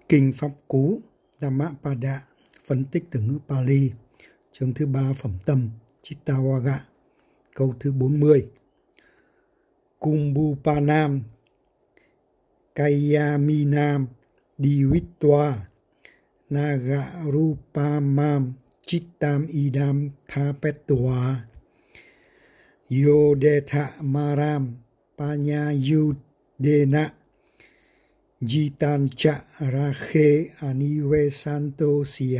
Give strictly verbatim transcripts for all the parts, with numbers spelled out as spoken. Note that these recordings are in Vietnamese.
Kinh Pháp Cú Dhammapada, phân tích từ ngữ Pali, chương thứ ba phẩm tâm Chittavagga, câu thứ bốn mươi. Kumbhupanam Kayaminam Divitva Nagarupamam Chittam Idam Thapetva Yodetha Maram Panyayudena Jitancha Rakhe Anivesantosia.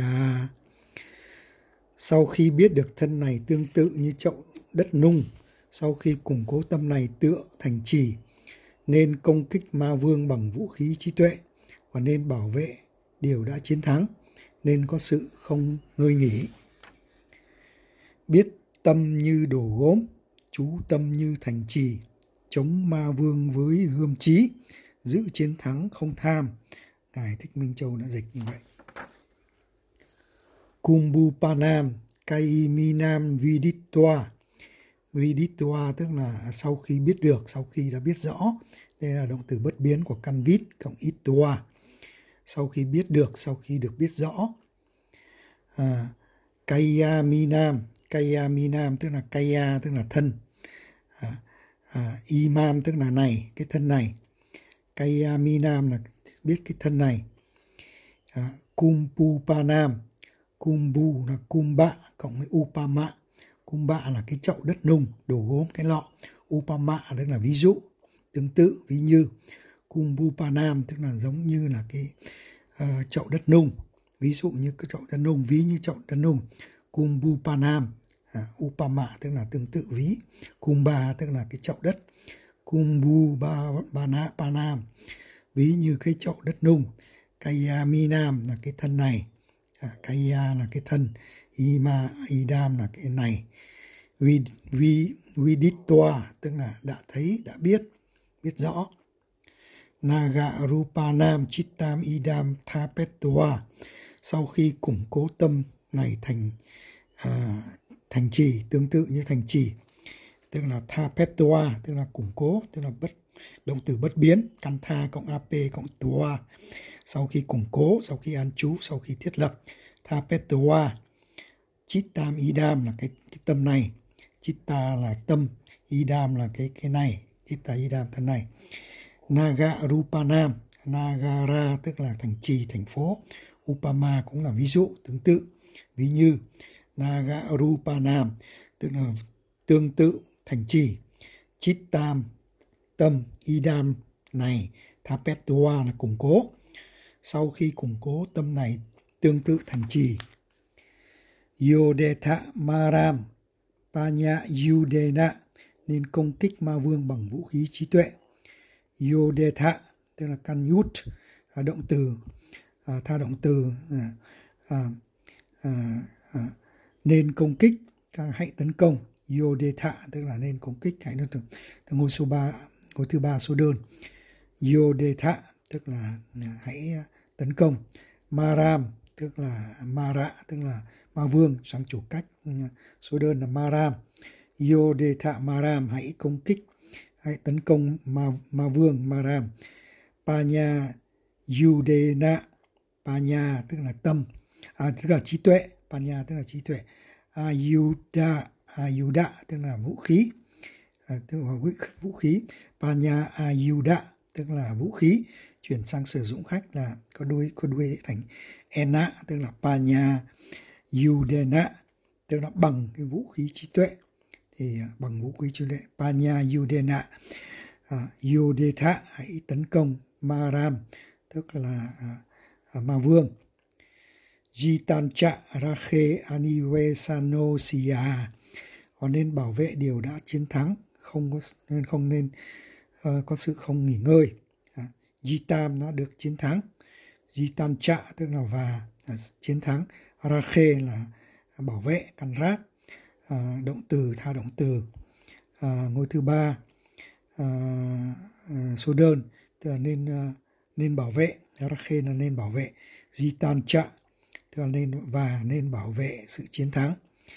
Sau khi biết được thân này tương tự như chậu đất nung, sau khi củng cố tâm này tựa thành trì, nên công kích ma vương bằng vũ khí trí tuệ, và nên bảo vệ điều đã chiến thắng, nên có sự không ngơi nghỉ. Biết tâm như đồ gốm, chú tâm như thành trì, chống ma vương với gươm trí, giữ chiến thắng không tham. Ngài Thích Minh Châu đã dịch như vậy. Kumbhupanam Kayaminam Viditva. Viditva tức là sau khi biết được, sau khi đã biết rõ. Đây là động từ bất biến của căn vít cộng itva. Sau khi biết được, sau khi được biết rõ. À, Kayaminam, Kayaminam tức là Kaya tức là thân. À, à, Imam tức là này, cái thân này. Kayaminam là biết cái thân này. À, Kumbhupanam, Kumbhu là Kumbha cộng với Upama. Kumbha là cái chậu đất nung, đồ gốm, cái lọ. Upama tức là ví dụ, tương tự, ví như. Kumbhupanam tức là giống như là cái uh, chậu đất nung, ví dụ như cái chậu đất nung, ví như chậu đất nung. Kumbhupanam, à, Upama tức là tương tự, ví. Kumbha tức là cái chậu đất. Kumbhupanam ví như cái chậu đất nung. Kayaminam là cái thân này. À, Kaya là cái thân. Ima, Idam là cái này. Viditva tức là đã thấy, đã biết, biết rõ. Nagarupanam Chittam Idam Thapetva. Sau khi củng cố tâm này thành à, thành trì, tương tự như thành trì, tức là Thapetva tức là củng cố, tức là bất động từ bất biến, căn tha cộng ap cộng tva. Sau khi củng cố, sau khi an trú, sau khi thiết lập. Thapetva. Chittam Idam là cái, cái tâm này. Chitta là tâm, Idam là cái cái này. Chitta Idam thân này. Nagarupanam, Nagara tức là thành trì, thành phố. Upama cũng là ví dụ, tương tự, ví như. Nagarupanam tức là tương tự, thành trì. Chittam tâm, Idam này. Thapetva là củng cố. Sau khi củng cố tâm này tương tự thành trì. Yodetha Maram Panyayudena, nên công kích ma vương bằng vũ khí trí tuệ. Yodetha tức là căn yut, à, động từ, à, tha động từ, à, à, à, à, nên công kích, hãy tấn công. Yodetha tức là nên công kích, hãy tấn công. Ngôi số ba, ngôi thứ ba số đơn. Yodetha tức là hãy tấn công. Maram tức là Mara tức là ma vương, sang chủ cách số đơn là Maram. Yodetha Maram, hãy công kích, hãy tấn công ma, ma vương Maram. Panya Yudena, Panya tức là tâm, à, tức là trí tuệ. Panya tức là trí tuệ. Ayuda, Ayuda tức là vũ khí, à, tức là vũ khí. Panya Ayuda tức là vũ khí. Chuyển sang sử dụng khách là có đuôi, có đuôi thành ena tức là Panya Yudena tức là bằng cái vũ khí trí tuệ. Thì bằng vũ khí trí tuệ. Panya Yudena. À, Yodetha hãy tấn công. Maram tức là à, à, ma vương. Jitancha Rakhe Anivesanosia, họ nên bảo vệ điều đã chiến thắng, không có nên không nên uh, có sự không nghỉ ngơi. À, Jitam nó được chiến thắng. Jitancha tức là và, à, chiến thắng. Rakhe là bảo vệ, căn rát, à, động từ, tha động từ. À, ngôi thứ ba, à, à, số đơn tức là nên, à, nên bảo vệ. Rakhe là nên bảo vệ. Jitancha tức là nên và nên bảo vệ sự chiến thắng.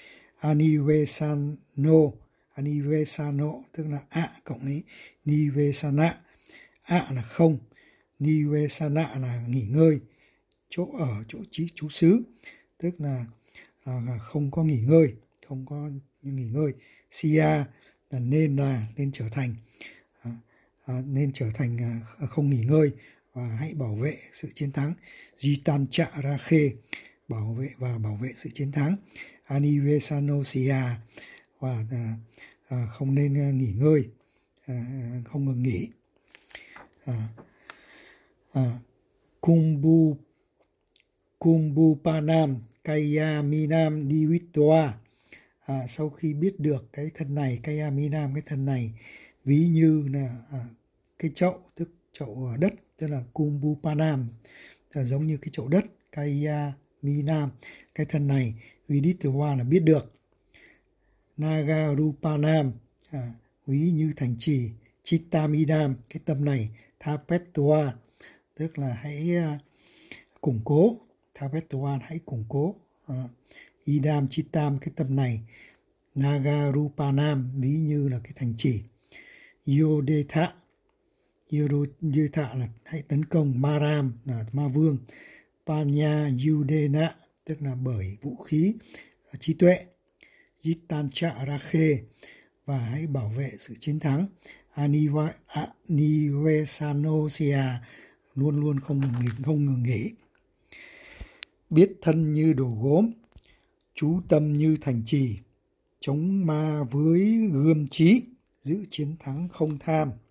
Anivesano, Anivesano tức là ạ cộng với Nivesana. ạ là không, Nivesana là nghỉ ngơi, chỗ ở, chỗ trí trú xứ, tức là à, không có nghỉ ngơi, không có nghỉ ngơi. Sia là nên là nên trở thành à, à, nên trở thành à, không nghỉ ngơi và hãy bảo vệ sự chiến thắng. Jitan Cha Rakhe, bảo vệ và bảo vệ sự chiến thắng. Anivesanosia, và à, à, không nên à, nghỉ ngơi, à, không ngừng nghỉ. À, à, Kumbhu Kumbhupanam Kayaminam Divitva, à, sau khi biết được cái thân này, Kayaminam, cái thân này ví như là à, cái chậu, tức chậu đất, tức là Kumbhupanam, là giống như cái chậu đất. Kayaminam, cái thân này, Viditva là biết được. Nagarupanam, à, ví như thành trì. Chittamidam, cái tâm này. Thapetva, tức là hãy uh, củng cố. Thapetva, hãy củng cố. uh, Idam Chittam, cái tâm này. Nagarupanam, ví như là cái thành trì. Yodetha, Yodetha là hãy tấn công. Maram là ma vương. Panya Yudena, tức là bởi vũ khí uh, trí tuệ. Jitan Cha Rakhe, và hãy bảo vệ sự chiến thắng. Anivesanosia, luôn luôn không ngừng nghỉ, không ngừng nghỉ. Biết thân như đồ gốm, chú tâm như thành trì, chống ma với gươm trí, giữ chiến thắng không tham.